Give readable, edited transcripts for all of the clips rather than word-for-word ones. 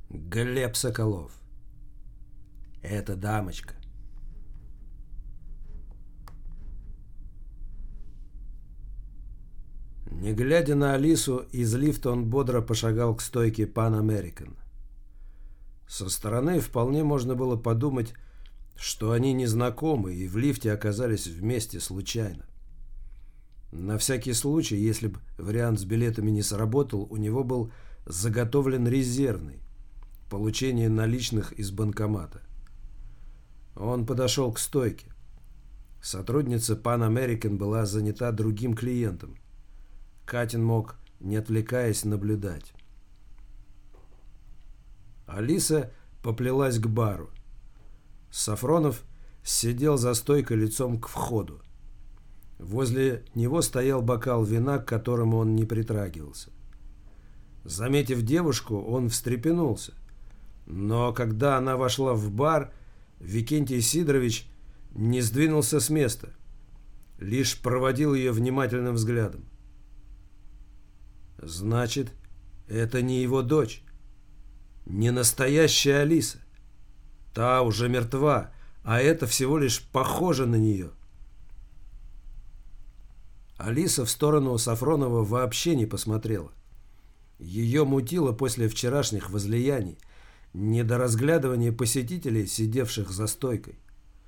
Глеб Соколов. Это дамочка. Не глядя на Алису, из лифта он бодро пошагал к стойке Pan American. Со стороны вполне можно было подумать, что они не знакомы и в лифте оказались вместе случайно. На всякий случай, если бы вариант с билетами не сработал, у него был заготовлен резервный – получение наличных из банкомата. Он подошел к стойке. Сотрудница Pan American была занята другим клиентом. Катин мог, не отвлекаясь, наблюдать. Алиса поплелась к бару. Сафронов сидел за стойкой лицом к входу. Возле него стоял бокал вина, к которому он не притрагивался. Заметив девушку, он встрепенулся. Но когда она вошла в бар, Викентий Сидорович не сдвинулся с места, лишь проводил ее внимательным взглядом. Значит, это не его дочь, не настоящая Алиса. Та уже мертва, а это всего лишь похоже на нее. Алиса в сторону Сафронова вообще не посмотрела. Ее мутило после вчерашних возлияний, не до разглядывания посетителей, сидевших за стойкой.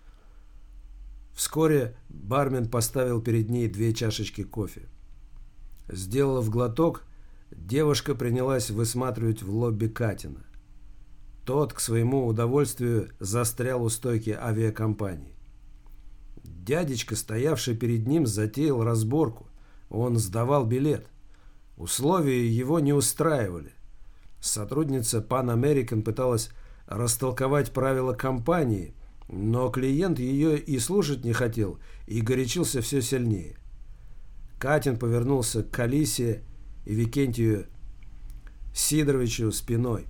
Вскоре бармен поставил перед ней 2 чашечки кофе. Сделав глоток, девушка принялась высматривать в лобби Катина. Тот, к своему удовольствию, застрял у стойки авиакомпании. Дядечка, стоявший перед ним, затеял разборку. Он сдавал билет. Условия его не устраивали. Сотрудница Pan American пыталась растолковать правила компании, но клиент ее и слушать не хотел и горячился все сильнее. Катин повернулся к Алисе и Викентию Сидоровичу спиной.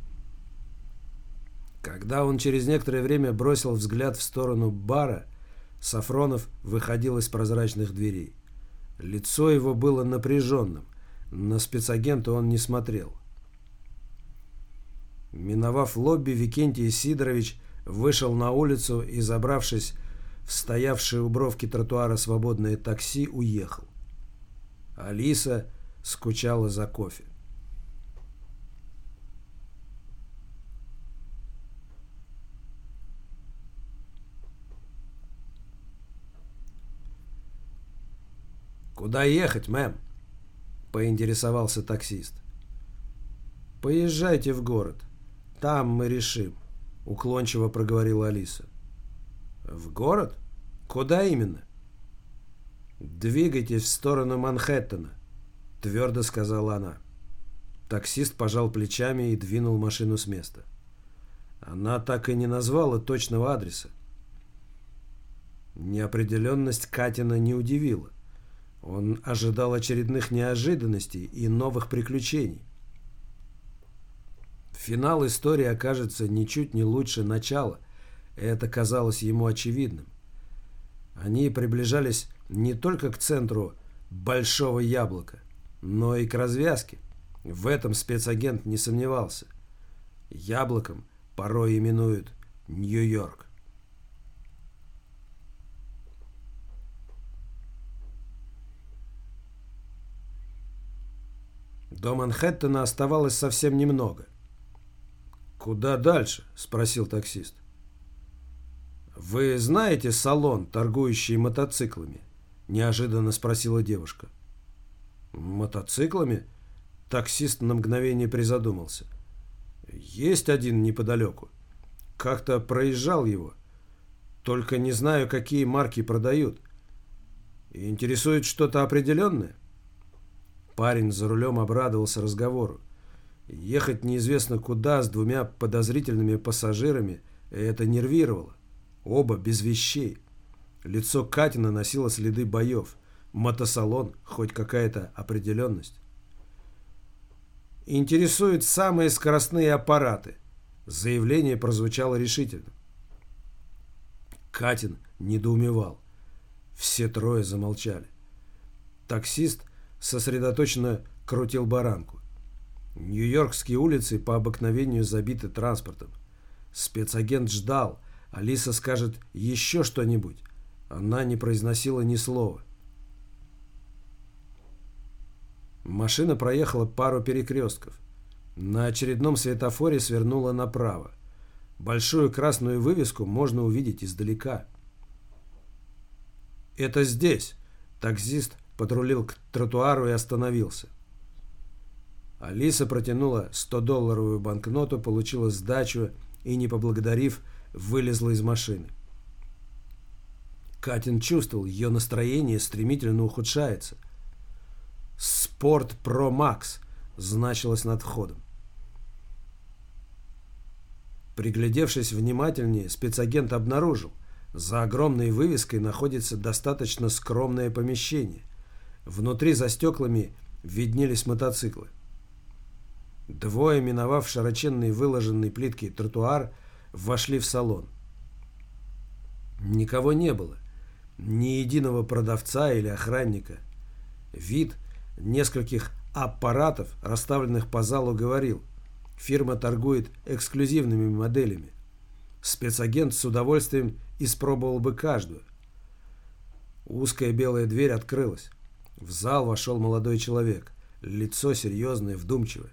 Когда он через некоторое время бросил взгляд в сторону бара, Сафронов выходил из прозрачных дверей. Лицо его было напряженным. На спецагента он не смотрел. Миновав лобби, Викентий Сидорович вышел на улицу и, забравшись в стоявшее у бровки тротуара свободное такси, уехал. Алиса скучала за кофе. «Куда ехать, мэм?» – поинтересовался таксист. «Поезжайте в город. Там мы решим», – уклончиво проговорила Алиса. «В город? Куда именно?» «Двигайтесь в сторону Манхэттена», – твердо сказала она. Таксист пожал плечами и двинул машину с места. Она так и не назвала точного адреса. Неопределенность Катина не удивила. Он ожидал очередных неожиданностей и новых приключений. Финал истории окажется ничуть не лучше начала. Это казалось ему очевидным. Они приближались не только к центру Большого Яблока, но и к развязке. В этом спецагент не сомневался. Яблоком порой именуют Нью-Йорк. До Манхэттена оставалось совсем немного. «Куда дальше?» – спросил таксист. «Вы знаете салон, торгующий мотоциклами?» – неожиданно спросила девушка. «Мотоциклами?» – таксист на мгновение призадумался. «Есть один неподалеку. Как-то проезжал его. Только не знаю, какие марки продают. Интересует что-то определенное?» Парень за рулем обрадовался разговору. Ехать неизвестно куда с 2 подозрительными пассажирами это нервировало. Оба без вещей. Лицо Катина носило следы боев. Мотосалон, хоть какая-то определенность. «Интересуют самые скоростные аппараты». Заявление прозвучало решительно. Катин недоумевал. Все трое замолчали. Таксист сосредоточенно крутил баранку. Нью-Йоркские улицы по обыкновению забиты транспортом. Спецагент ждал. Алиса скажет еще что-нибудь. Она не произносила ни слова. Машина проехала пару перекрестков. На очередном светофоре свернула направо. Большую красную вывеску можно увидеть издалека. «Это здесь!» Таксист подрулил к тротуару и остановился. Алиса протянула 100-долларовую банкноту, получила сдачу и, не поблагодарив, вылезла из машины. Катин чувствовал, ее настроение стремительно ухудшается. «Спорт Про Макс» значилось над входом. Приглядевшись внимательнее, спецагент обнаружил, за огромной вывеской находится достаточно скромное помещение. Внутри за стеклами виднелись мотоциклы. Двое, миновав широченный выложенный плиткой тротуар, вошли в салон. Никого не было, ни единого продавца или охранника. Вид нескольких аппаратов, расставленных по залу, говорил: фирма торгует эксклюзивными моделями. Спецагент с удовольствием испробовал бы каждую. Узкая белая дверь открылась. В зал вошел молодой человек, лицо серьезное, вдумчивое.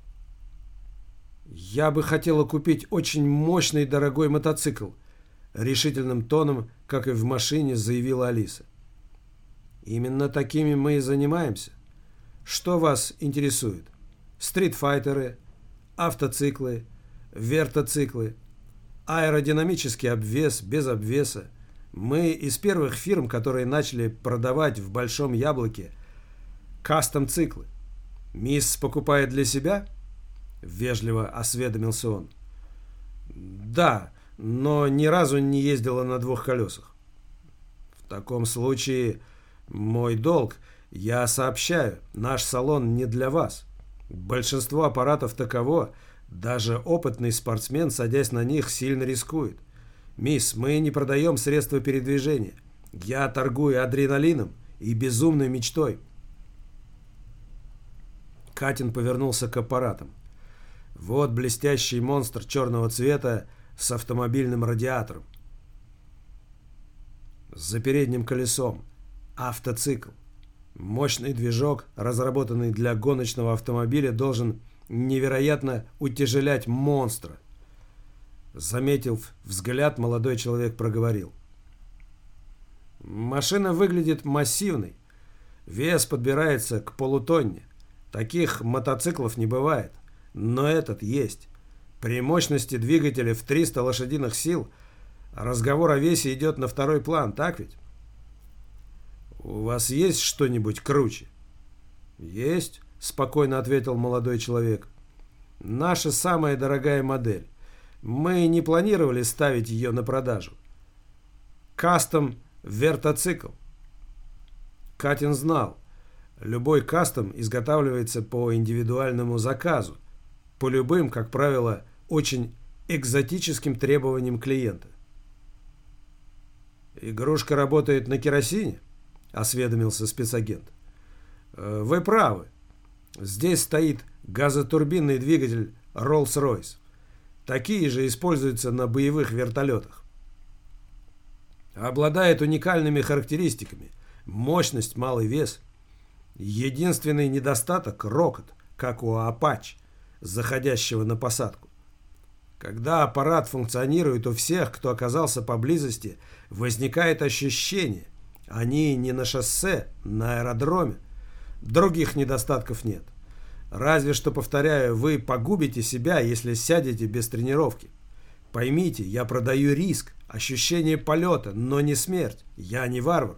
«Я бы хотела купить очень мощный дорогой мотоцикл», — решительным тоном, как и в машине, заявила Алиса. «Именно такими мы и занимаемся. Что вас интересует? Стритфайтеры, автоциклы, вертоциклы, аэродинамический обвес, без обвеса. Мы из первых фирм, которые начали продавать в Большом Яблоке кастом-циклы. Мисс покупает для себя?» — вежливо осведомился он. «Да, но ни разу не ездила на двух колесах». «В таком случае мой долг, я сообщаю, наш салон не для вас. Большинство аппаратов таково, даже опытный спортсмен, садясь на них, сильно рискует. Мисс, мы не продаем средства передвижения. Я торгую адреналином и безумной мечтой». Катин повернулся к аппаратам. Вот блестящий монстр черного цвета с автомобильным радиатором. За передним колесом автоцикл. Мощный движок, разработанный для гоночного автомобиля, должен невероятно утяжелять монстра. Заметив взгляд, молодой человек проговорил: «Машина выглядит массивной. Вес подбирается к полутонне. Таких мотоциклов не бывает. Но этот есть. При мощности двигателя в 300 лошадиных сил разговор о весе идет на второй план, так ведь? У вас есть что-нибудь круче?» «Есть», — спокойно ответил молодой человек. «Наша самая дорогая модель. Мы не планировали ставить ее на продажу. Кастом вертоцикл». Катин знал, любой кастом изготавливается по индивидуальному заказу, по любым, как правило, очень экзотическим требованиям клиента. «Игрушка работает на керосине?» — осведомился спецагент. «Вы правы. Здесь стоит газотурбинный двигатель Rolls-Royce. Такие же используются на боевых вертолетах. Обладает уникальными характеристиками. Мощность, малый вес. Единственный недостаток — рокот, как у Apache, заходящего на посадку. Когда аппарат функционирует, у всех, кто оказался поблизости, возникает ощущение: они не на шоссе, на аэродроме. Других недостатков нет. Разве что, повторяю, вы погубите себя, если сядете без тренировки. Поймите, я продаю риск, ощущение полета, но не смерть. Я не варвар».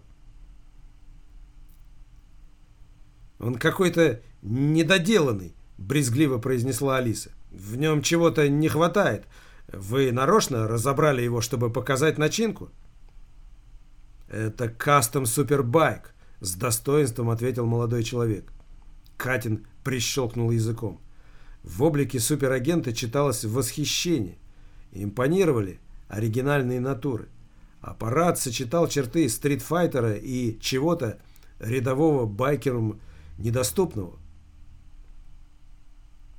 «Он какой-то недоделанный», — брезгливо произнесла Алиса. «В нем чего-то не хватает. Вы нарочно разобрали его, чтобы показать начинку?» «Это кастом супербайк», — с достоинством ответил молодой человек. Катин прищелкнул языком. В облике суперагента читалось восхищение. Импонировали оригинальные натуры. Аппарат сочетал черты стритфайтера и чего-то рядового байкерам недоступного.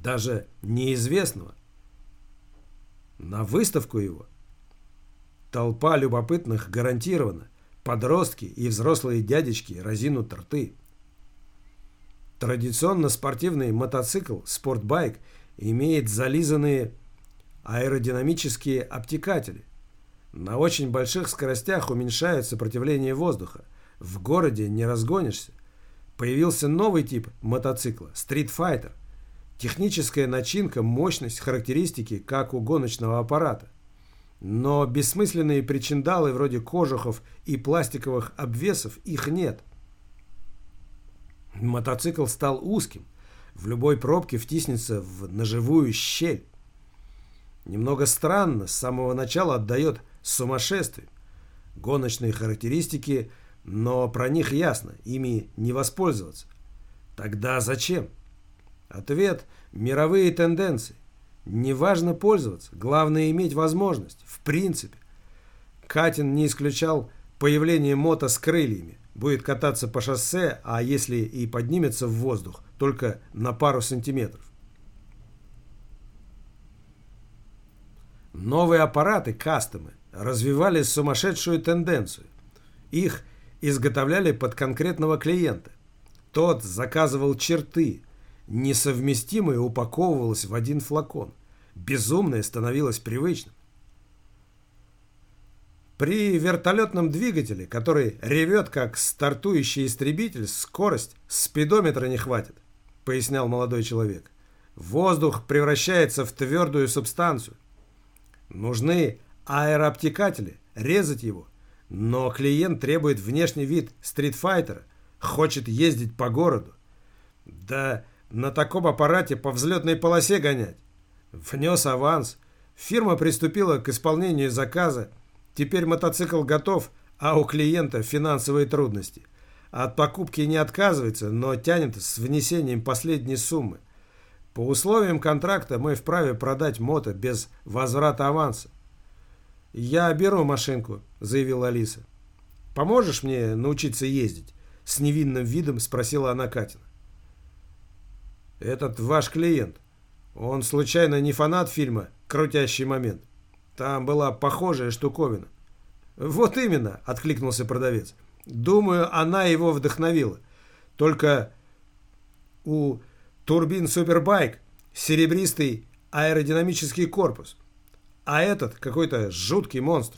даже неизвестного. На выставку его. Толпа любопытных гарантированно. Подростки и взрослые дядечки разинут рты. Традиционно спортивный мотоцикл «Спортбайк» имеет зализанные аэродинамические обтекатели. На очень больших скоростях уменьшают сопротивление воздуха. В городе не разгонишься. Появился новый тип мотоцикла – «Стрит-файтер». Техническая начинка, мощность, характеристики, как у гоночного аппарата. Но бессмысленные причиндалы вроде кожухов и пластиковых обвесов их нет. Мотоцикл стал узким. В любой пробке втиснется в ножевую щель. Немного странно, с самого начала отдает сумасшествием. Гоночные характеристики, но про них ясно, ими не воспользоваться. Тогда зачем? Ответ – мировые тенденции. Неважно пользоваться, главное иметь возможность. В принципе. Катин не исключал появление мото с крыльями. Будет кататься по шоссе, а если и поднимется в воздух, только на пару сантиметров. Новые аппараты, кастомы, развивали сумасшедшую тенденцию. Их изготовляли под конкретного клиента. Тот заказывал черты. Несовместимое упаковывалось в один флакон. Безумное становилось привычным. При вертолетном двигателе, который ревет как стартующий истребитель, скорость спидометра не хватит, пояснял молодой человек. Воздух превращается в твердую субстанцию. Нужны аэрообтекатели, резать его. Но клиент требует внешний вид стритфайтера, хочет ездить по городу. Да на таком аппарате по взлетной полосе гонять. Внес аванс. Фирма приступила к исполнению заказа. Теперь мотоцикл готов, а у клиента финансовые трудности. От покупки не отказывается, но тянет с внесением последней суммы. По условиям контракта мы вправе продать мото без возврата аванса. «Я беру машинку», — заявила Алиса. «Поможешь мне научиться ездить?» — с невинным видом спросила она Катина. «Этот ваш клиент. Он случайно не фанат фильма «Крутящий момент»? Там была похожая штуковина». «Вот именно», — откликнулся продавец. «Думаю, она его вдохновила. Только у турбин Супербайк серебристый аэродинамический корпус, а этот какой-то жуткий монстр».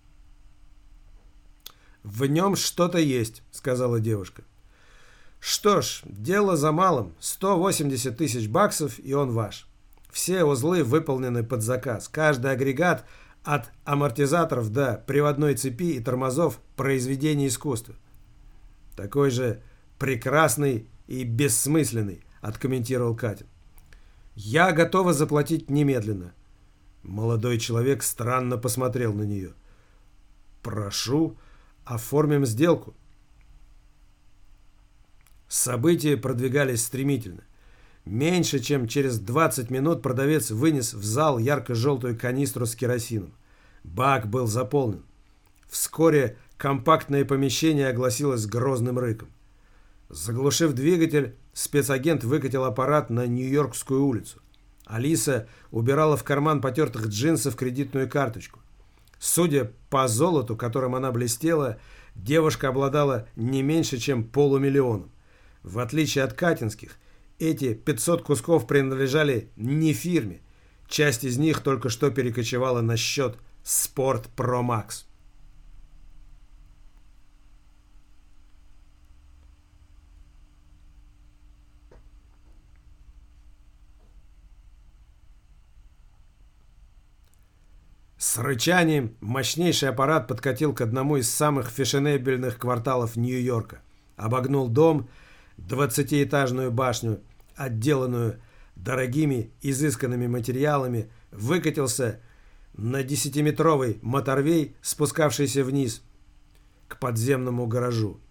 «В нем что-то есть», — сказала девушка. «Что ж, дело за малым. 180 тысяч баксов, и он ваш. Все узлы выполнены под заказ. Каждый агрегат от амортизаторов до приводной цепи и тормозов – произведение искусства». «Такой же прекрасный и бессмысленный», – откомментировал Катин. «Я готова заплатить немедленно». Молодой человек странно посмотрел на нее. «Прошу, оформим сделку». События продвигались стремительно. Меньше чем через 20 минут продавец вынес в зал ярко-желтую канистру с керосином. Бак был заполнен. Вскоре компактное помещение огласилось грозным рыком. Заглушив двигатель, спецагент выкатил аппарат на Нью-Йоркскую улицу. Алиса убирала в карман потертых джинсов кредитную карточку. Судя по золоту, которым она блестела, девушка обладала не меньше, чем $500 000. В отличие от катинских, эти 500 кусков принадлежали не фирме. Часть из них только что перекочевала на счет Sport Pro Max. С рычанием мощнейший аппарат подкатил к одному из самых фешенебельных кварталов Нью-Йорка. Обогнул дом, 20-этажную башню, отделанную дорогими изысканными материалами, выкатился на 10-метровый моторвей, спускавшийся вниз к подземному гаражу.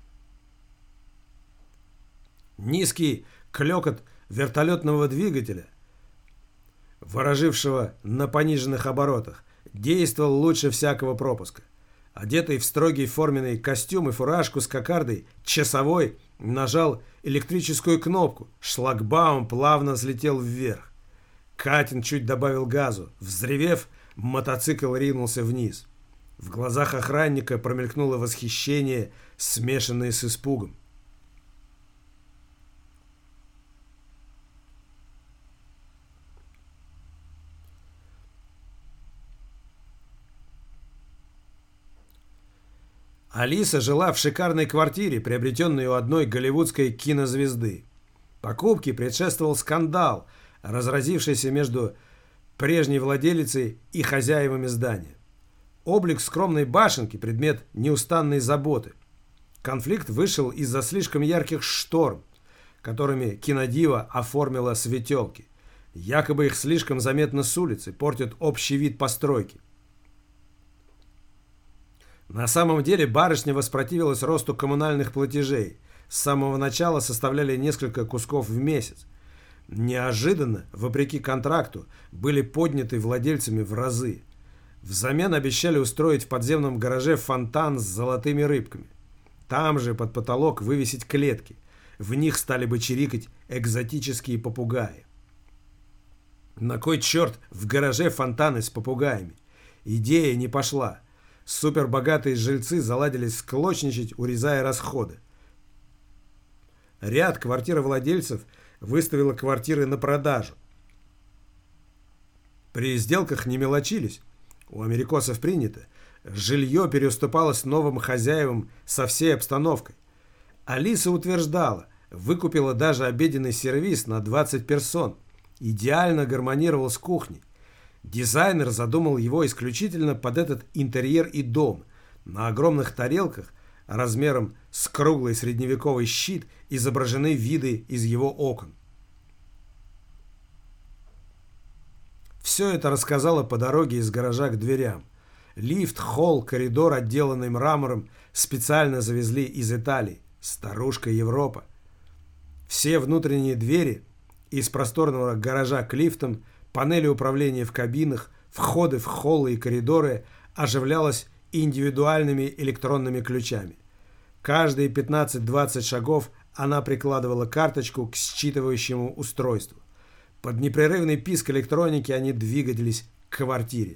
Низкий клёкот вертолетного двигателя, ворожившего на пониженных оборотах, действовал лучше всякого пропуска. Одетый в строгий форменный костюм и фуражку с кокардой, часовой нажал электрическую кнопку. Шлагбаум плавно взлетел вверх. Катин чуть добавил газу. Взревев, мотоцикл ринулся вниз. В глазах охранника промелькнуло восхищение, смешанное с испугом. Алиса жила в шикарной квартире, приобретенной у одной голливудской кинозвезды. Покупке предшествовал скандал, разразившийся между прежней владелицей и хозяевами здания. Облик скромной башенки – предмет неустанной заботы. Конфликт вышел из-за слишком ярких штор, которыми кинодива оформила светелки. Якобы их слишком заметно с улицы, портят общий вид постройки. На самом деле барышня воспротивилась росту коммунальных платежей. С самого начала составляли несколько кусков в месяц. Неожиданно, вопреки контракту, были подняты владельцами в разы. Взамен обещали устроить в подземном гараже фонтан с золотыми рыбками. Там же под потолок вывесить клетки. В них стали бы чирикать экзотические попугаи. На кой черт в гараже фонтаны с попугаями? Идея не пошла. Супербогатые жильцы заладились склочничать, урезая расходы. Ряд квартировладельцев выставила квартиры на продажу. При сделках не мелочились. У америкосов принято. Жилье переуступалось новым хозяевам со всей обстановкой. Алиса утверждала, выкупила даже обеденный сервиз на 20 персон. Идеально гармонировал с кухней. Дизайнер задумал его исключительно под этот интерьер и дом. На огромных тарелках размером с круглый средневековый щит изображены виды из его окон. Все это рассказала по дороге из гаража к дверям. Лифт, холл, коридор, отделанный мрамором, специально завезли из Италии. Старушка Европа. Все внутренние двери из просторного гаража к лифтам, панели управления в кабинах, входы в холлы и коридоры оживлялось индивидуальными электронными ключами. Каждые 15-20 шагов она прикладывала карточку к считывающему устройству. Под непрерывный писк электроники они двигались к квартире.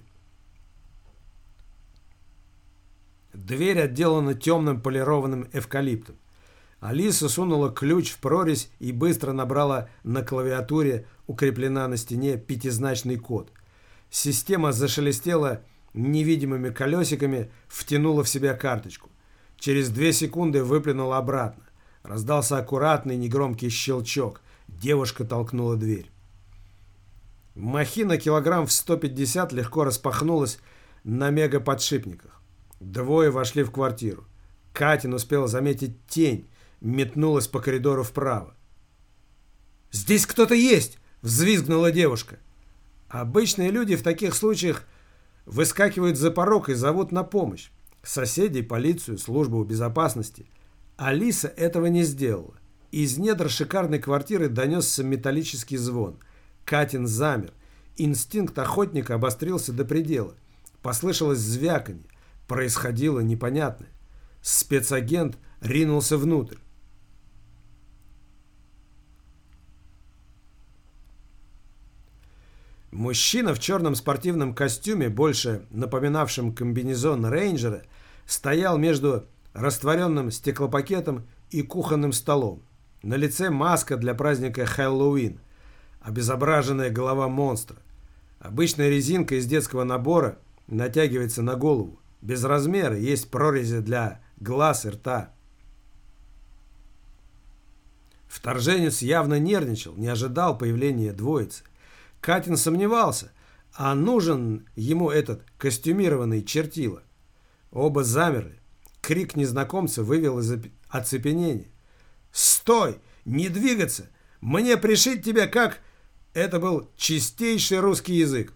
Дверь отделана темным полированным эвкалиптом. Алиса сунула ключ в прорезь и быстро набрала на клавиатуре, укреплена на стене, пятизначный код. Система зашелестела невидимыми колесиками, втянула в себя карточку. Через 2 секунды выплюнула обратно. Раздался аккуратный негромкий щелчок. Девушка толкнула дверь. Махина килограмм в 150 легко распахнулась на мегаподшипниках. Двое вошли в квартиру. Катин успел заметить тень, метнулась по коридору вправо. «Здесь кто-то есть!» — взвизгнула девушка. Обычные люди в таких случаях выскакивают за порог и зовут на помощь. Соседей, полицию, службу безопасности. Алиса этого не сделала. Из недр шикарной квартиры донесся металлический звон. Катин замер. Инстинкт охотника обострился до предела. Послышалось звяканье. Происходило непонятное. Спецагент ринулся внутрь. Мужчина в черном спортивном костюме, больше напоминавшем комбинезон рейнджера, стоял между растворенным стеклопакетом и кухонным столом. На лице маска для праздника Хэллоуин, обезображенная голова монстра. Обычная резинка из детского набора натягивается на голову. Без размера, есть прорези для глаз и рта. Вторженец явно нервничал, не ожидал появления двоицы. Катин сомневался, а нужен ему этот костюмированный чертила. Оба замерли. Крик незнакомца вывел из оцепенения. «Стой! Не двигаться! Мне пришить тебя как...» Это был чистейший русский язык.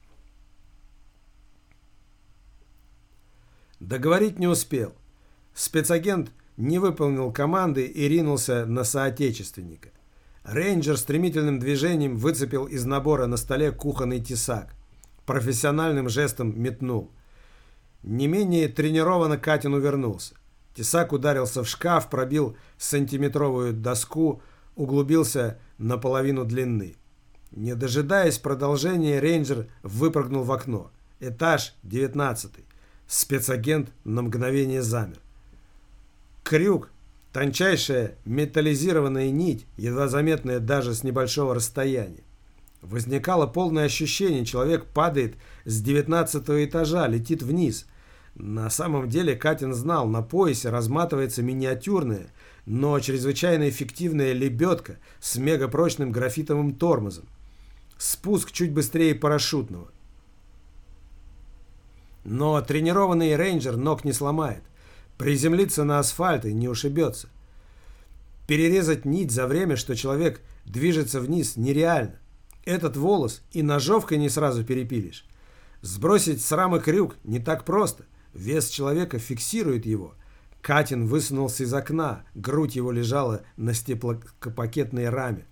Договорить не успел. Спецагент не выполнил команды и ринулся на соотечественника. Рейнджер стремительным движением выцепил из набора на столе кухонный тесак. Профессиональным жестом метнул. Не менее тренированно Катин увернулся. Тесак ударился в шкаф, пробил сантиметровую доску, углубился на половину длины. Не дожидаясь продолжения, рейнджер выпрыгнул в окно. Этаж 19. Спецагент на мгновение замер. Крюк, тончайшая металлизированная нить, едва заметная даже с небольшого расстояния. Возникало полное ощущение, человек падает с 19-го этажа, летит вниз. На самом деле Катин знал, на поясе разматывается миниатюрная, но чрезвычайно эффективная лебедка с мегапрочным графитовым тормозом. Спуск чуть быстрее парашютного. Но тренированный рейнджер ног не сломает. Приземлиться на асфальт и не ушибется. Перерезать нить за время, что человек движется вниз, нереально. Этот волос и ножовкой не сразу перепилишь. Сбросить с рамы крюк не так просто. Вес человека фиксирует его. Катин высунулся из окна. Грудь его лежала на стеклопакетной раме.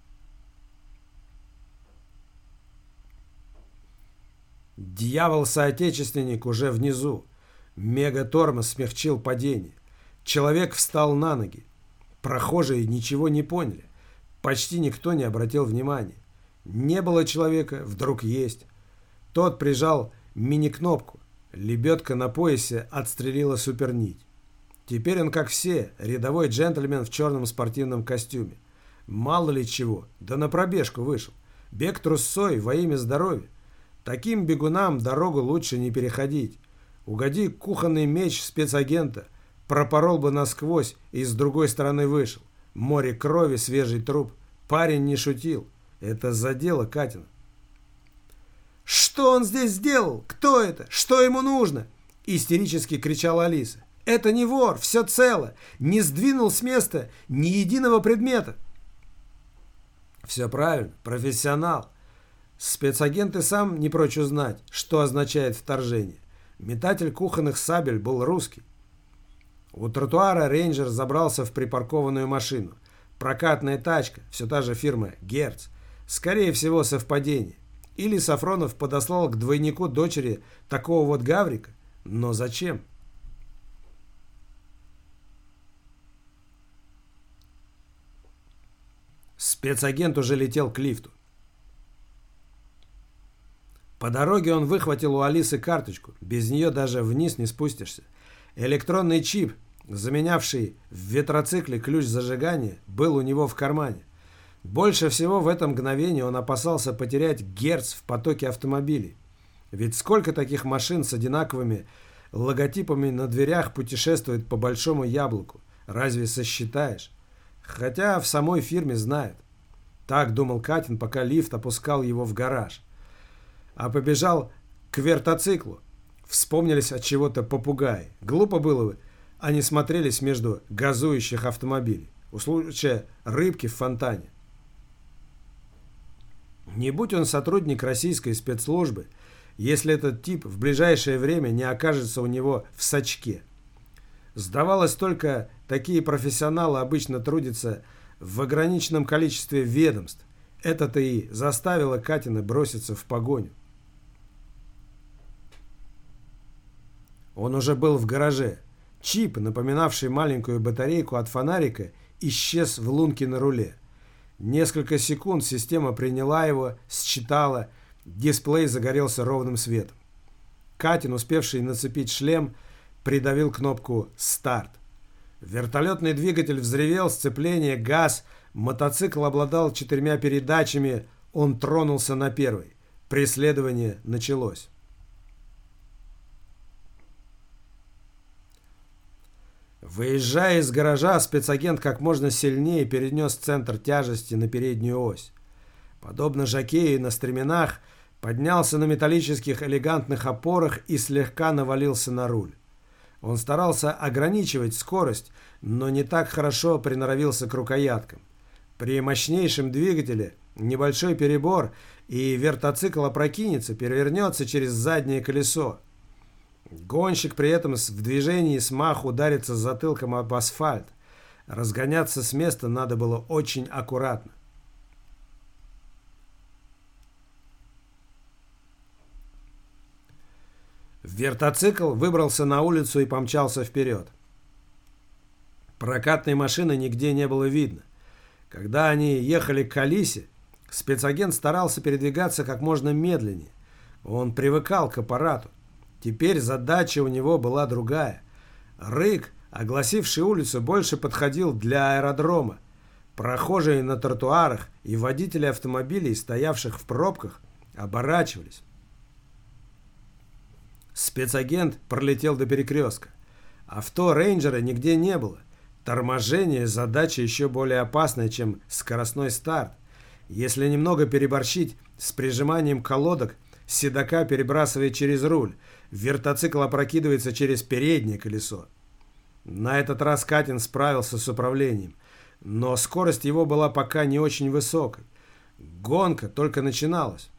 Дьявол-соотечественник уже внизу. Мегатормоз смягчил падение. Человек встал на ноги. Прохожие ничего не поняли. Почти никто не обратил внимания. Не было человека, вдруг есть. Тот прижал мини-кнопку. Лебедка на поясе отстрелила супернить. Теперь он, как все, рядовой джентльмен в черном спортивном костюме. Мало ли чего, да на пробежку вышел. Бег трусцой во имя здоровья. Таким бегунам дорогу лучше не переходить. Угоди кухонный меч спецагента, пропорол бы насквозь и с другой стороны вышел. Море крови, свежий труп. Парень не шутил. Это задело Катина. «Что он здесь сделал? Кто это? Что ему нужно?» Истерически кричала Алиса. «Это не вор, все цело. Не сдвинул с места ни единого предмета». «Все правильно, профессионал. Спецагент и сам не прочь узнать, что означает вторжение. Метатель кухонных сабель был русский». У тротуара рейнджер забрался в припаркованную машину. Прокатная тачка, все та же фирма «Герц». Скорее всего, совпадение. Или Сафронов подослал к двойнику дочери такого вот гаврика. Но зачем? Спецагент уже летел к лифту. По дороге он выхватил у Алисы карточку. Без нее даже вниз не спустишься. Электронный чип, заменявший в ветроцикле ключ зажигания, был у него в кармане. Больше всего в это мгновение он опасался потерять Герц в потоке автомобилей. Ведь сколько таких машин с одинаковыми логотипами на дверях путешествует по Большому Яблоку? Разве сосчитаешь? Хотя в самой фирме знают. Так думал Катин, пока лифт опускал его в гараж. А побежал к вертоциклу. Вспомнились от чего-то попугаи. Глупо было бы, они смотрелись между газующих автомобилей. У случая рыбки в фонтане. Не будь он сотрудник российской спецслужбы, если этот тип в ближайшее время не окажется у него в сачке. Сдавалось, только такие профессионалы обычно трудятся в ограниченном количестве ведомств. Это-то и заставило Катина броситься в погоню. Он уже был в гараже. Чип, напоминавший маленькую батарейку от фонарика, исчез в лунке на руле. Несколько секунд система приняла его, считала, дисплей загорелся ровным светом. Катин, успевший нацепить шлем, придавил кнопку «Старт». Вертолетный двигатель взревел, сцепление, газ, мотоцикл обладал 4 передачами, он тронулся на первой. Преследование началось. Выезжая из гаража, спецагент как можно сильнее перенес центр тяжести на переднюю ось. Подобно жокею на стременах, поднялся на металлических элегантных опорах и слегка навалился на руль. Он старался ограничивать скорость, но не так хорошо приноровился к рукояткам. При мощнейшем двигателе небольшой перебор, и вертоцикл опрокинется, перевернется через заднее колесо. Гонщик при этом в движении с маху ударится затылком об асфальт. Разгоняться с места надо было очень аккуратно. Вертоцикл выбрался на улицу и помчался вперед. Прокатной машины нигде не было видно. Когда они ехали к Алисе, спецагент старался передвигаться как можно медленнее. Он привыкал к аппарату. Теперь задача у него была другая. Рык, огласивший улицу, больше подходил для аэродрома. Прохожие на тротуарах и водители автомобилей, стоявших в пробках, оборачивались. Спецагент пролетел до перекрестка. Авто рейнджера нигде не было. Торможение – задача еще более опасная, чем скоростной старт. Если немного переборщить с прижиманием колодок, седока перебрасывает через руль, вертоцикл опрокидывается через переднее колесо. На этот раз Катин справился с управлением, но скорость его была пока не очень высокой. Гонка только начиналась.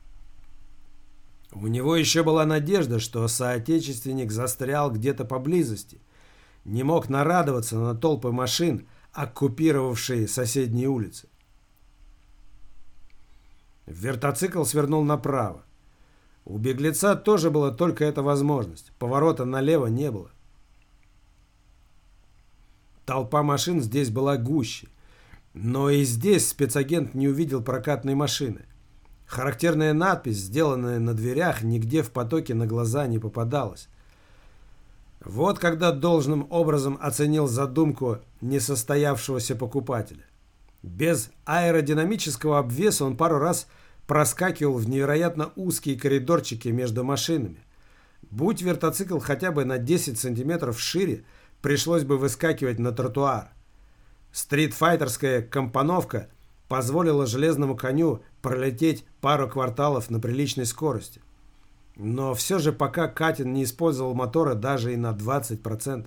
У него еще была надежда, что соотечественник застрял где-то поблизости. Не мог нарадоваться на толпы машин, оккупировавшие соседние улицы. Вертоцикл свернул направо. У беглеца тоже была только эта возможность. Поворота налево не было. Толпа машин здесь была гуще. Но и здесь спецагент не увидел прокатной машины. Характерная надпись, сделанная на дверях, нигде в потоке на глаза не попадалась. Вот когда должным образом оценил задумку несостоявшегося покупателя. Без аэродинамического обвеса он пару раз проскакивал в невероятно узкие коридорчики между машинами. Будь вертоцикл хотя бы на 10 сантиметров шире, пришлось бы выскакивать на тротуар. Стритфайтерская компоновка позволила железному коню пролететь пару кварталов на приличной скорости. Но все же пока Катин не использовал мотора даже и на 20%.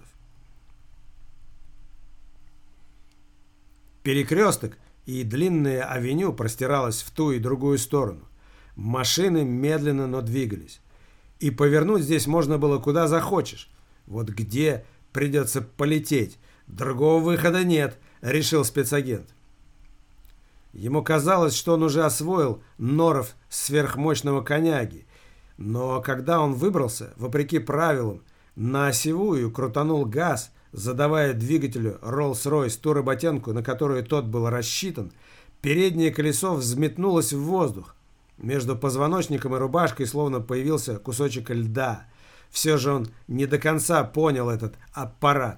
Перекресток и длинная авеню простиралась в ту и другую сторону. Машины медленно, но двигались. И повернуть здесь можно было куда захочешь. Вот где придется полететь. Другого выхода нет, решил спецагент. Ему казалось, что он уже освоил норов сверхмощного коняги. Но когда он выбрался, вопреки правилам, на осевую крутанул газ, задавая двигателю Rolls-Royce ту работенку, на которую тот был рассчитан, переднее колесо взметнулось в воздух. Между позвоночником и рубашкой словно появился кусочек льда. Все же он не до конца понял этот аппарат.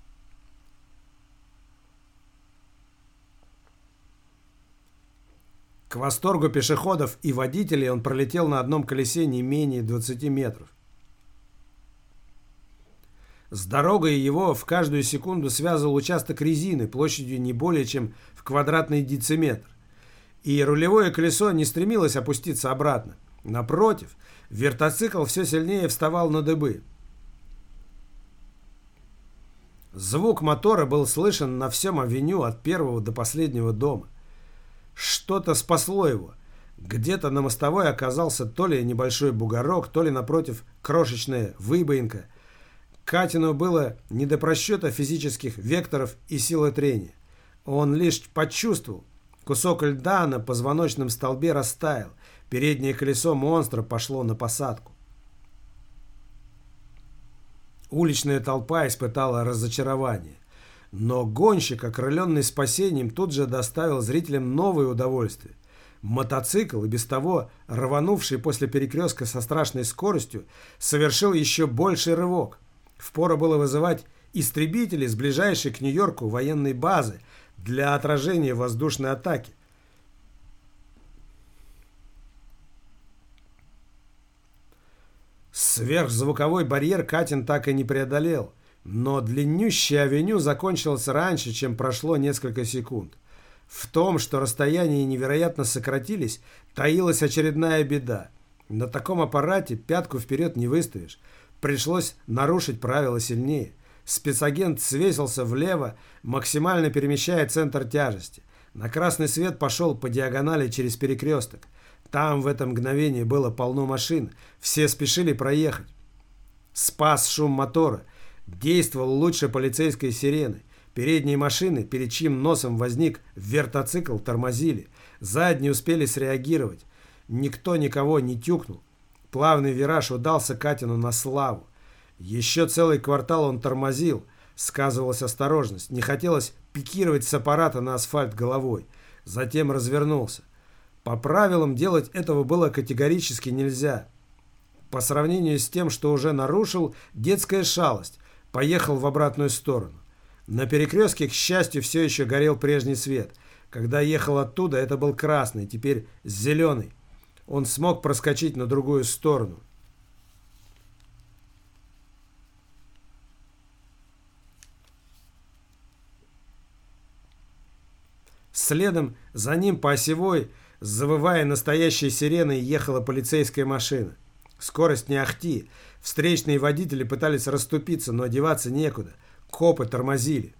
К восторгу пешеходов и водителей он пролетел на одном колесе не менее 20 метров. С дорогой его в каждую секунду связывал участок резины площадью не более чем в квадратный дециметр. И рулевое колесо не стремилось опуститься обратно. Напротив, вертоцикл все сильнее вставал на дыбы. Звук мотора был слышен на всем авеню от первого до последнего дома. Что-то спасло его. Где-то на мостовой оказался то ли небольшой бугорок, то ли напротив крошечная выбоинка. Катину было не до просчета физических векторов и силы трения. Он лишь почувствовал. Кусок льда на позвоночном столбе растаял. Переднее колесо монстра пошло на посадку. Уличная толпа испытала разочарование. Но гонщик, окрыленный спасением, тут же доставил зрителям новое удовольствие. Мотоцикл, и без того рванувший после перекрестка со страшной скоростью, совершил еще больший рывок. Впору было вызывать истребители с ближайшей к Нью-Йорку военной базы для отражения воздушной атаки. Сверхзвуковой барьер Катин так и не преодолел. Но длиннющая авеню закончилась раньше, чем прошло несколько секунд. В том, что расстояния невероятно сократились, таилась очередная беда. На таком аппарате пятку вперед не выставишь. Пришлось нарушить правила сильнее. Спецагент свесился влево, максимально перемещая центр тяжести. На красный свет пошел по диагонали через перекресток. Там в это мгновение было полно машин. Все спешили проехать. Спас шум мотора. Действовал лучше полицейской сирены. Передние машины, перед чьим носом возник вертоцикл, тормозили. Задние успели среагировать. Никто никого не тюкнул. Плавный вираж удался Катину на славу. Еще целый квартал он тормозил, Сказывалась осторожность, не хотелось пикировать с аппарата на асфальт головой. Затем развернулся. По правилам делать этого было категорически нельзя. По сравнению с тем, что уже нарушил, детская шалость. Поехал в обратную сторону. На перекрестке, к счастью, все еще горел прежний свет. Когда ехал оттуда, это был красный, теперь зеленый. Он смог проскочить на другую сторону. Следом за ним по осевой, завывая настоящей сиреной, ехала полицейская машина. Скорость не ахти. Встречные водители пытались расступиться, но одеваться некуда. Копы тормозили.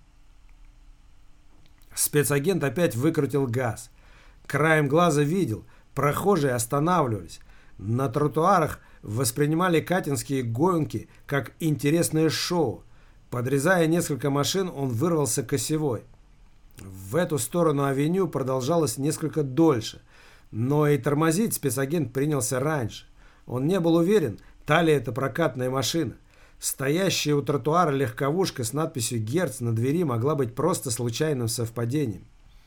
Спецагент опять выкрутил газ. Краем глаза видел, прохожие останавливались. На тротуарах воспринимали катинские гонки как интересное шоу. Подрезая несколько машин, он вырвался к осевой. В эту сторону авеню продолжалось несколько дольше, но и тормозить спецагент принялся раньше. Он не был уверен, та ли это прокатная машина. Стоящая у тротуара легковушка с надписью «Герц» на двери могла быть просто случайным совпадением.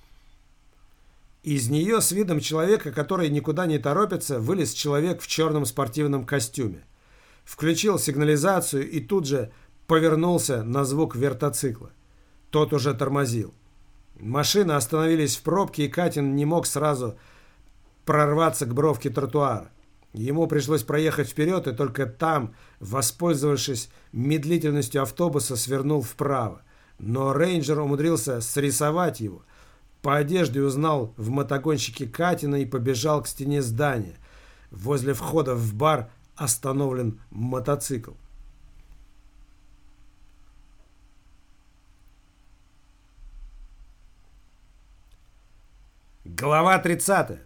Из нее с видом человека, который никуда не торопится, вылез человек в черном спортивном костюме. Включил сигнализацию и тут же повернулся на звук вертоцикла. Тот уже тормозил. Машины остановились в пробке, и Катин не мог сразу прорваться к бровке тротуара. Ему пришлось проехать вперед, и только там, воспользовавшись медлительностью автобуса, свернул вправо. Но рейнджер умудрился срисовать его. По одежде узнал в мотогонщике Катина и побежал к стене здания. Возле входа в бар остановлен мотоцикл. Глава 30.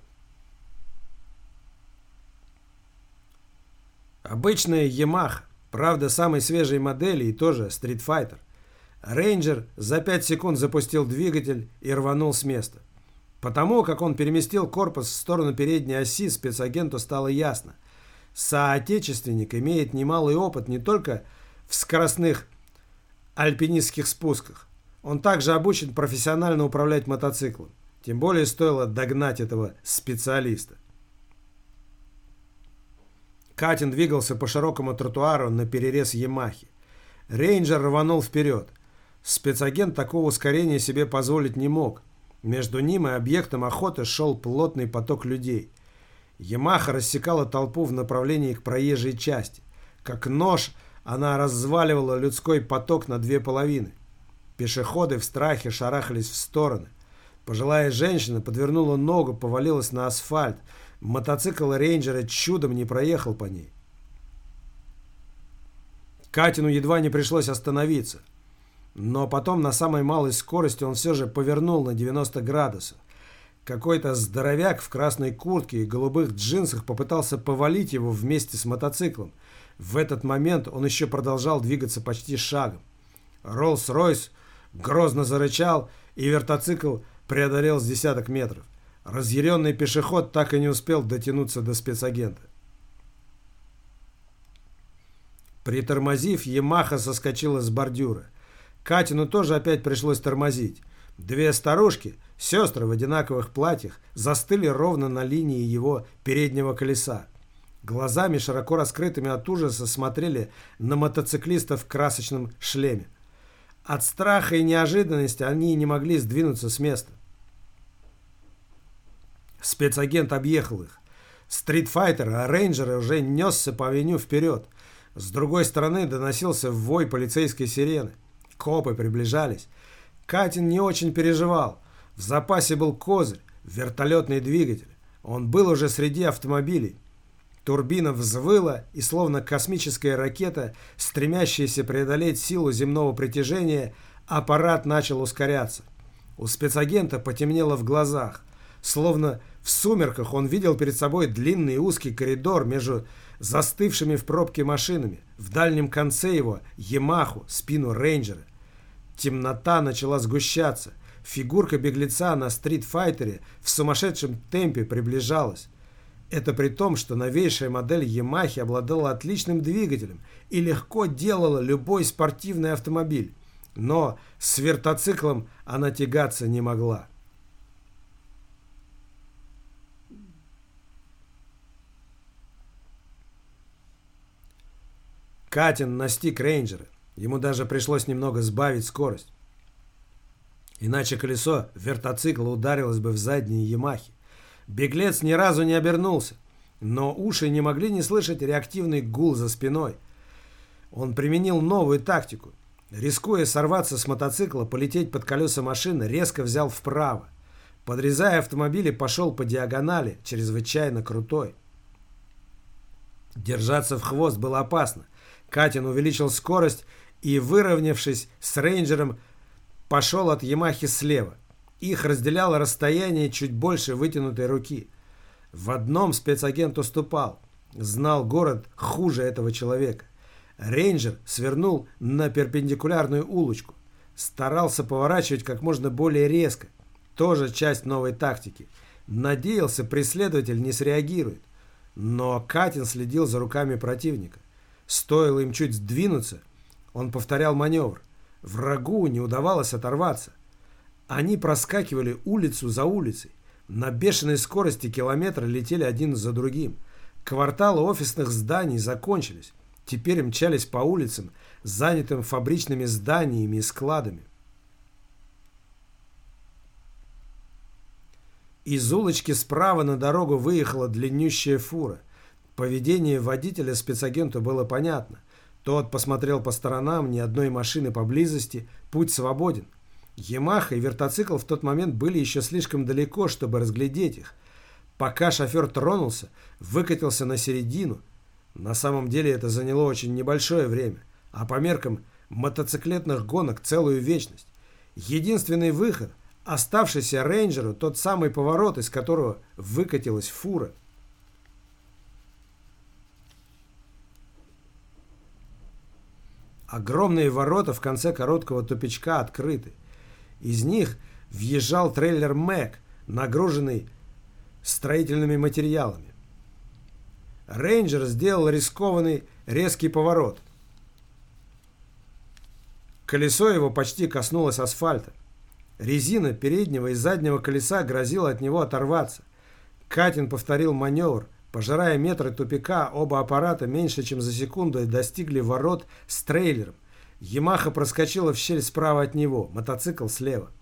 Обычная Yamaha, правда самой свежей модели и тоже Street Fighter. Рейнджер за 5 секунд запустил двигатель и рванул с места. Потому как он переместил корпус в сторону передней оси, спецагенту стало ясно. Соотечественник имеет немалый опыт не только в скоростных альпинистских спусках. Он также обучен профессионально управлять мотоциклом. Тем более стоило догнать этого специалиста. Катин двигался по широкому тротуару на перерез Ямахи. Рейнджер рванул вперед. Спецагент такого ускорения себе позволить не мог. Между ним и объектом охоты шел плотный поток людей. Ямаха рассекала толпу в направлении к проезжей части. Как нож, она разваливала людской поток на две половины. Пешеходы в страхе шарахались в стороны. Пожилая женщина подвернула ногу, повалилась на асфальт. Мотоцикл рейнджера чудом не проехал по ней. Катину едва не пришлось остановиться. Но потом на самой малой скорости он все же повернул на 90 градусов. Какой-то здоровяк в красной куртке и голубых джинсах попытался повалить его вместе с мотоциклом. В этот момент он еще продолжал двигаться почти шагом. Роллс-Ройс грозно зарычал, и вертоцикл преодолел с десяток метров. Разъяренный пешеход так и не успел дотянуться до спецагента. Притормозив, Ямаха соскочила с бордюра. Катину тоже опять пришлось тормозить. Две старушки, сестры в одинаковых платьях, застыли ровно на линии его переднего колеса. Глазами, широко раскрытыми от ужаса, смотрели на мотоциклиста в красочном шлеме. От страха и неожиданности они не могли сдвинуться с места. Спецагент объехал их. Стритфайтер, а рейнджер уже несся по авеню вперед. С другой стороны доносился вой полицейской сирены. Копы приближались. Катин не очень переживал. В запасе был козырь, вертолетный двигатель. Он был уже среди автомобилей. Турбина взвыла, и словно космическая ракета, стремящаяся преодолеть силу земного притяжения, аппарат начал ускоряться. У спецагента потемнело в глазах. Словно в сумерках он видел перед собой длинный узкий коридор между застывшими в пробке машинами. В дальнем конце его Ямаху, спину рейнджера. Темнота начала сгущаться. Фигурка беглеца на стритфайтере в сумасшедшем темпе приближалась. Это при том, что новейшая модель Ямахи обладала отличным двигателем и легко делала любой спортивный автомобиль. но с вертоциклом она тягаться не могла. Катин настиг рейнджера. Ему даже пришлось немного сбавить скорость. Иначе колесо вертоцикла ударилось бы в задние Ямахи. Беглец ни разу не обернулся, но уши не могли не слышать реактивный гул за спиной. Он применил новую тактику. Рискуя сорваться с мотоцикла, полететь под колеса машины, резко взял вправо. Подрезая автомобили, пошел по диагонали, чрезвычайно крутой. Держаться в хвост было опасно. Катин увеличил скорость и, выровнявшись с рейнджером, пошел от Ямахи слева. Их разделяло расстояние чуть больше вытянутой руки. В одном спецагент уступал. Знал город хуже этого человека. Рейнджер свернул на перпендикулярную улочку. Старался поворачивать как можно более резко. Тоже часть новой тактики. Надеялся, преследователь не среагирует. Но Катин следил за руками противника. Стоило им чуть сдвинуться, он повторял маневр. Врагу не удавалось оторваться. Они проскакивали улицу за улицей. На бешеной скорости километры летели один за другим. Кварталы офисных зданий закончились. Теперь мчались по улицам, занятым фабричными зданиями и складами. Из улочки справа на дорогу выехала длиннющая фура. Поведение водителя спецагенту было понятно. Тот посмотрел по сторонам, ни одной машины поблизости, путь свободен. Ямаха и вертоцикл в тот момент были еще слишком далеко, чтобы разглядеть их. Пока шофер тронулся, выкатился на середину. На самом деле это заняло очень небольшое время, а по меркам мотоциклетных гонок целую вечность. Единственный выход, оставшийся рейнджеру, тот самый поворот, из которого выкатилась фура. Огромные ворота в конце короткого тупичка открыты. Из них въезжал трейлер Мэг, нагруженный строительными материалами. Рейнджер сделал рискованный резкий поворот. Колесо его почти коснулось асфальта. Резина переднего и заднего колеса грозила от него оторваться. Катин повторил маневр. Пожирая метры тупика, оба аппарата меньше чем за секунду достигли ворот с трейлером. Ямаха проскочила в щель справа от него, мотоцикл слева.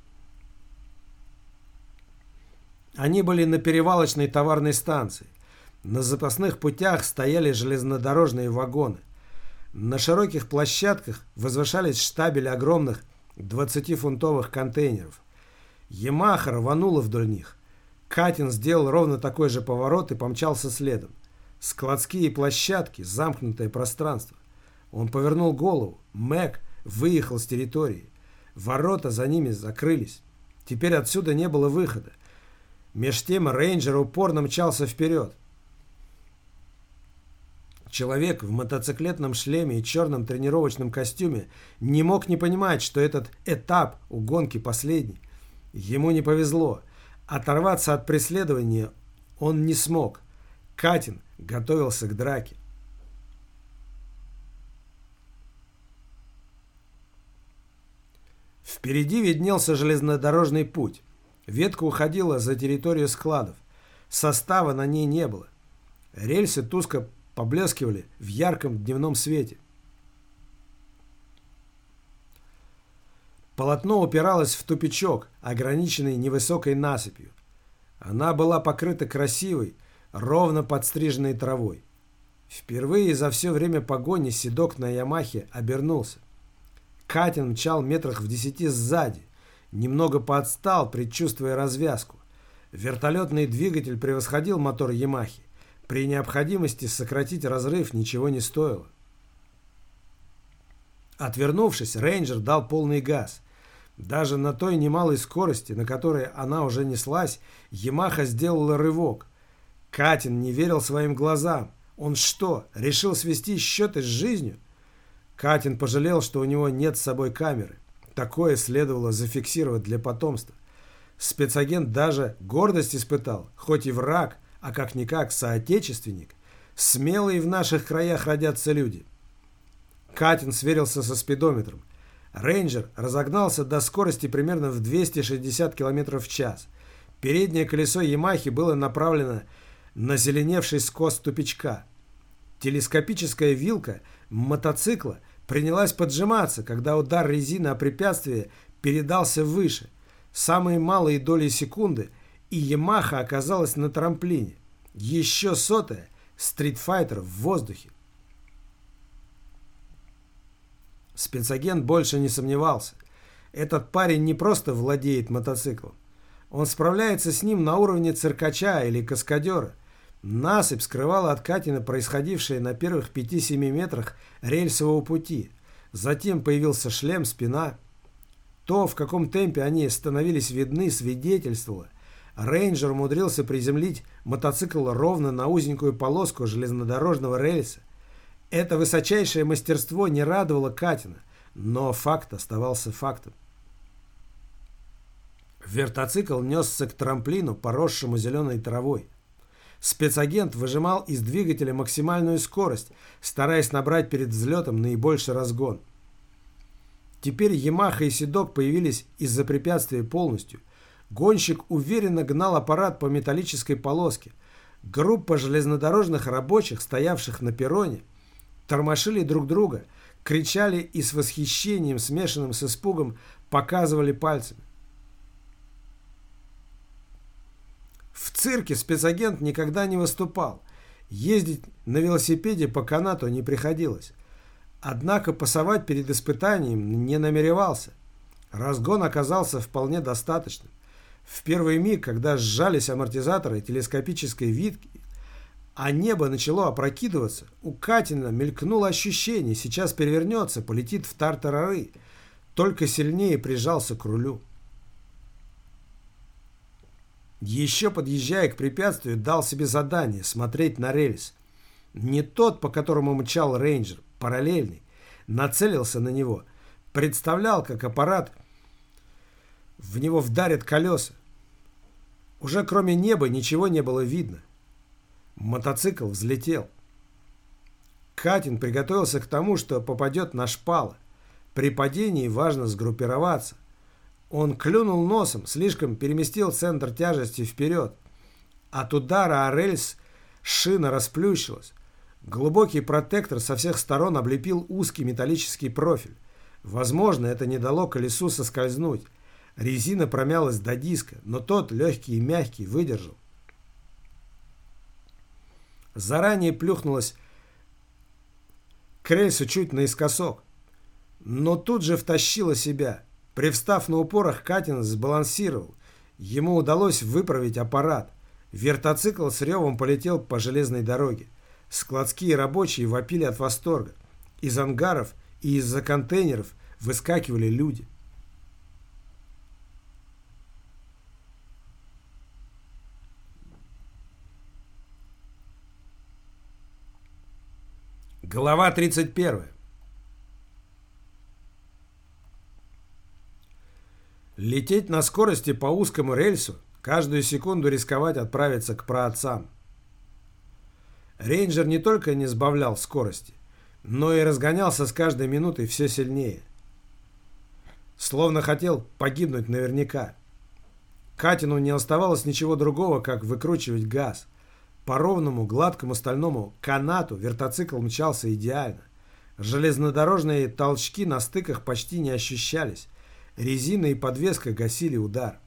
Они были на перевалочной товарной станции. На запасных путях стояли железнодорожные вагоны. На широких площадках возвышались штабели огромных 20-фунтовых контейнеров. Ямаха рванула вдоль них. Катин сделал ровно такой же поворот и помчался следом. Складские площадки, замкнутое пространство. Он повернул голову. Мэг выехал с территории. Ворота за ними закрылись. Теперь отсюда не было выхода. Меж тем рейнджер упорно мчался вперед. Человек в мотоциклетном шлеме и черном тренировочном костюме не мог не понимать, что этот этап у гонки последний. Ему не повезло. Оторваться от преследования он не смог. Катин готовился к драке. Впереди виднелся железнодорожный путь. Ветка уходила за территорию складов. Состава на ней не было. Рельсы тускло поблескивали в ярком дневном свете. Полотно упиралось в тупичок, ограниченный невысокой насыпью. Она была покрыта красивой, ровно подстриженной травой. Впервые за все время погони седок на Ямахе обернулся. Катин мчал метрах в 10 сзади, немного поотстал, предчувствуя развязку. Вертолетный двигатель превосходил мотор Ямахи. При необходимости сократить разрыв ничего не стоило. Отвернувшись, рейнджер дал полный газ. Даже на той немалой скорости, на которой она уже неслась, Ямаха сделала рывок. Катин не верил своим глазам. Он что, решил свести счеты с жизнью? Катин пожалел, что у него нет с собой камеры. Такое следовало зафиксировать для потомства. Спецагент даже гордость испытал, хоть и враг, а как-никак соотечественник. Смелые в наших краях родятся люди. Катин сверился со спидометром. Рейнджер разогнался до скорости примерно в 260 км в час. Переднее колесо Ямахи было направлено на зеленевший скос тупичка. Телескопическая вилка мотоцикла принялась поджиматься, когда удар резины о препятствие передался выше. Самые малые доли секунды, и Ямаха оказалась на трамплине. Еще сотая стритфайтер в воздухе. Спецагент больше не сомневался. Этот парень не просто владеет мотоциклом. Он справляется с ним на уровне циркача или каскадера. Насыпь скрывала от Катина происходившее на первых 5-7 метрах рельсового пути. Затем появился шлем, спина. То, в каком темпе они становились видны, свидетельствовало. Рейнджер умудрился приземлить мотоцикл ровно на узенькую полоску железнодорожного рельса. Это высочайшее мастерство не радовало Катина, но факт оставался фактом. Вертоцикл несся к трамплину, поросшему зеленой травой. Спецагент выжимал из двигателя максимальную скорость, стараясь набрать перед взлетом наибольший разгон. Теперь Ямаха и Седок появились из-за препятствия полностью. Гонщик уверенно гнал аппарат по металлической полоске. Группа железнодорожных рабочих, стоявших на перроне, тормошили друг друга, кричали и с восхищением, смешанным с испугом, показывали пальцами. В цирке спецагент никогда не выступал. Ездить на велосипеде по канату не приходилось. Однако пасовать перед испытанием не намеревался. Разгон оказался вполне достаточным. В первый миг, когда сжались амортизаторы телескопической вилки, а небо начало опрокидываться, у Катина мелькнуло ощущение: сейчас перевернется, полетит в тартарары. Только сильнее прижался к рулю. Еще подъезжая к препятствию, дал себе задание смотреть на рельс. Не тот, по которому мчал рейнджер, параллельный. Нацелился на него. Представлял, как аппарат в него вдарит колеса. Уже кроме неба ничего не было видно. Мотоцикл взлетел. Катин приготовился к тому, что попадет на шпалы. При падении важно сгруппироваться. Он клюнул носом, слишком переместил центр тяжести вперед. От удара о рельс шина расплющилась. Глубокий протектор со всех сторон облепил узкий металлический профиль. Возможно, это не дало колесу соскользнуть. Резина промялась до диска, но тот, легкий и мягкий, выдержал. Заранее плюхнулась к рельсу чуть наискосок, но тут же втащила себя. Привстав на упорах, Катин сбалансировал. Ему удалось выправить аппарат. Вертоцикл с ревом полетел по железной дороге. Складские рабочие вопили от восторга. Из ангаров и из-за контейнеров выскакивали люди. Глава 31. Лететь на скорости по узкому рельсу, каждую секунду рисковать отправиться к праотцам. Рейнджер не только не сбавлял скорости, но и разгонялся с каждой минутой все сильнее. Словно хотел погибнуть наверняка. Катину не оставалось ничего другого, как выкручивать газ. По ровному, гладкому стальному канату вертоцикл мчался идеально. Железнодорожные толчки на стыках почти не ощущались. Резина и подвеска гасили удар.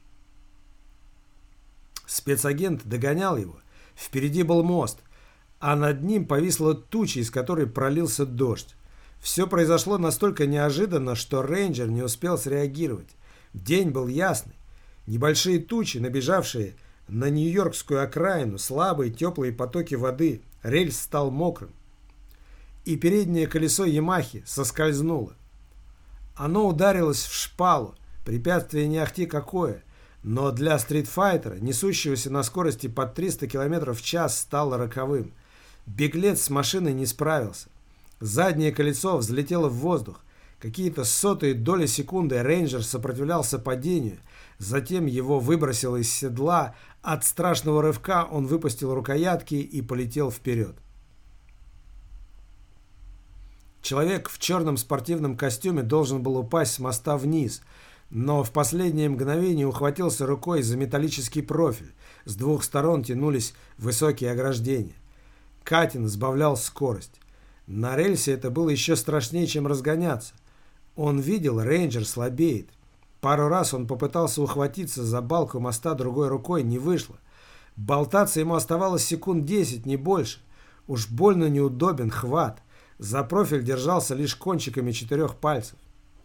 Спецагент догонял его. Впереди был мост, а над ним повисла туча, из которой пролился дождь. Все произошло настолько неожиданно, что рейнджер не успел среагировать. День был ясный. Небольшие тучи, набежавшие на нью-йоркскую окраину, слабые теплые потоки воды, рельс стал мокрым. И переднее колесо Ямахи соскользнуло. Оно ударилось в шпалу, препятствие не ахти какое, но для стритфайтера, несущегося на скорости под 300 км в час, стало роковым. Беглец с машиной не справился. Заднее колесо взлетело в воздух. Какие-то сотые доли секунды рейнджер сопротивлялся падению, затем его выбросило из седла. От страшного рывка он выпустил рукоятки и полетел вперед. Человек в черном спортивном костюме должен был упасть с моста вниз, но в последнее мгновение ухватился рукой за металлический профиль. С двух сторон тянулись высокие ограждения. Катин сбавлял скорость. На рельсе это было еще страшнее, чем разгоняться. Он видел, рейнджер слабеет. Пару раз он попытался ухватиться за балку моста другой рукой, не вышло. Болтаться ему оставалось секунд 10, не больше. Уж больно неудобен хват. За профиль держался лишь кончиками 4 пальцев.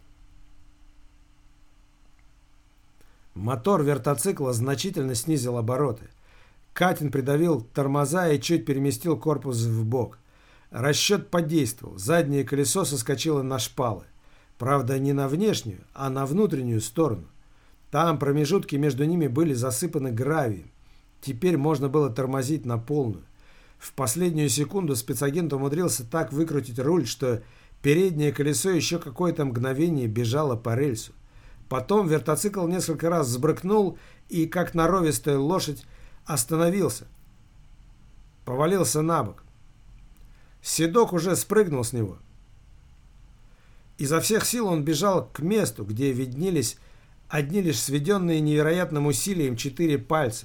Мотор вертоцикла значительно снизил обороты. Катин придавил тормоза и чуть переместил корпус вбок. Расчет подействовал. Заднее колесо соскочило на шпалы. Правда, не на внешнюю, а на внутреннюю сторону. Там промежутки между ними были засыпаны гравием. Теперь можно было тормозить на полную. В последнюю секунду спецагент умудрился так выкрутить руль, что переднее колесо еще какое-то мгновение бежало по рельсу. Потом вертоцикл несколько раз взбрыкнул и, как норовистая лошадь, остановился. Повалился на бок. Седок уже спрыгнул с него. Изо всех сил он бежал к месту, где виднелись одни лишь сведенные невероятным усилием 4 пальца.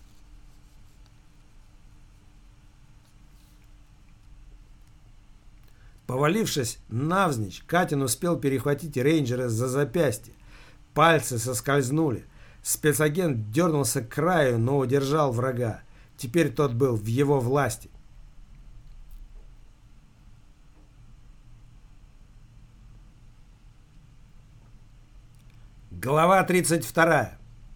Повалившись навзничь, Катин успел перехватить рейнджера за запястье. Пальцы соскользнули. Спецагент дернулся к краю, но удержал врага. Теперь тот был в его власти. Глава 32.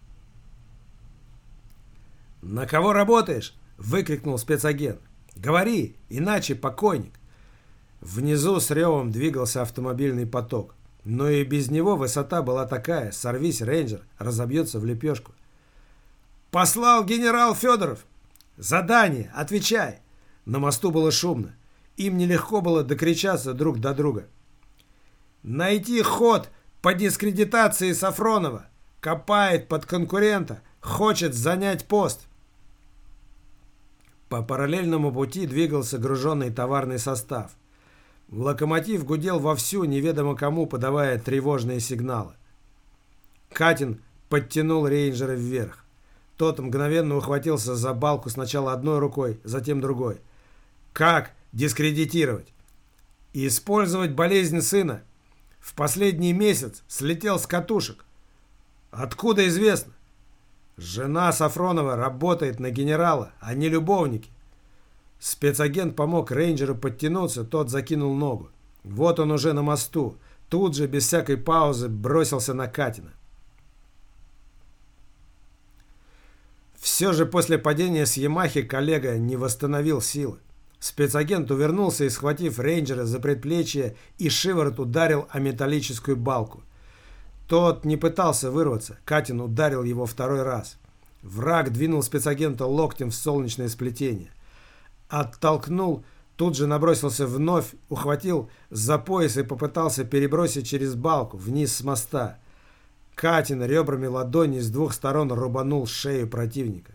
«На кого работаешь?» — выкрикнул спецагент. «Говори, иначе покойник». Внизу с ревом двигался автомобильный поток. Но и без него высота была такая, сорвись, рейнджер, разобьется в лепешку. «Послал генерал Федоров!» «Задание! Отвечай!» На мосту было шумно. Им нелегко было докричаться друг до друга. «Найти ход по дискредитации Сафронова. Копает под конкурента, хочет занять пост». По параллельному пути двигался груженный товарный состав. Локомотив гудел вовсю, неведомо кому подавая тревожные сигналы. Катин подтянул рейнджера вверх. Тот мгновенно ухватился за балку сначала одной рукой, затем другой. «Как дискредитировать?» «Использовать болезнь сына. В последний месяц слетел с катушек». «Откуда известно?» «Жена Сафронова работает на генерала, а не любовники». Спецагент помог рейнджеру подтянуться, тот закинул ногу. Вот он уже на мосту. Тут же, без всякой паузы, бросился на Катина. Все же после падения с Ямахи коллега не восстановил силы. Спецагент увернулся и, схватив рейнджера за предплечье и шиворот, ударил о металлическую балку. Тот не пытался вырваться. Катин ударил его второй раз. Враг двинул спецагента локтем в солнечное сплетение. Оттолкнул, тут же набросился вновь, ухватил за пояс и попытался перебросить через балку, вниз с моста. Катин ребрами ладони с двух сторон рубанул шею противника.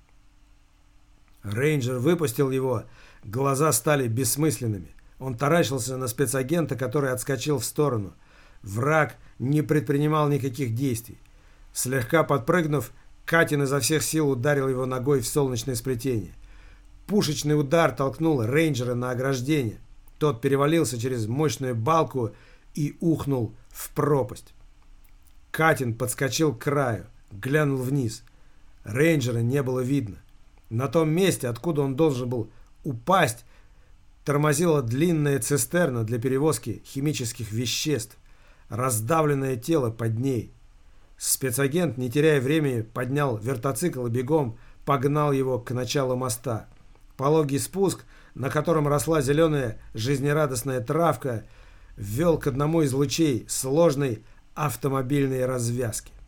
Рейнджер выпустил его, глаза стали бессмысленными. Он таращился на спецагента, который отскочил в сторону. Враг не предпринимал никаких действий. Слегка подпрыгнув, Катин изо всех сил ударил его ногой в солнечное сплетение. Пушечный удар толкнул рейнджера на ограждение. Тот перевалился через мощную балку и ухнул в пропасть. Катин подскочил к краю, глянул вниз. Рейнджера не было видно. На том месте, откуда он должен был упасть, тормозила длинная цистерна для перевозки химических веществ. Раздавленное тело под ней. Спецагент, не теряя времени, поднял вертоцикл и бегом погнал его к началу моста. Пологий спуск, на котором росла зеленая жизнерадостная травка, ввел к одному из лучей сложной автомобильной развязки.